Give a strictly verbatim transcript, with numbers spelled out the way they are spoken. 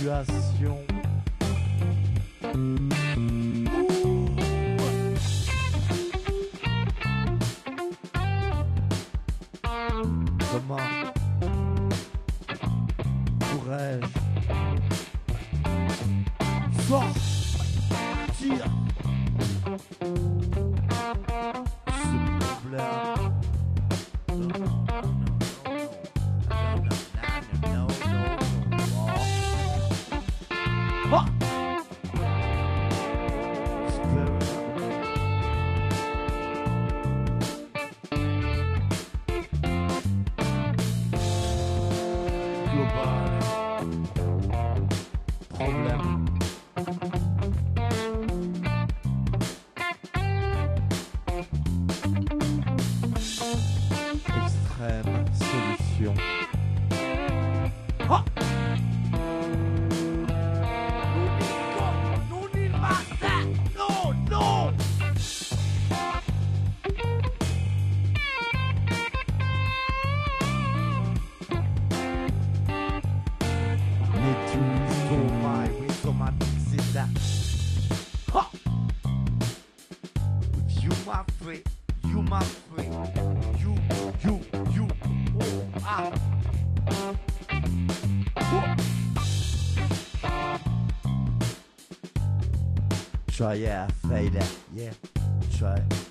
situation. Comment pourrais-je sortir ce problème? Non, non, non, non, non, non, non, non, non, non. Global problème. Extrême solution. Ah! Non, il Martin! Non, non! Me too, so my way, so my mix is that. Ha! You my friend, you my friend, you, you, you, oh, ah. Oh. Try, yeah, fail it, yeah, try.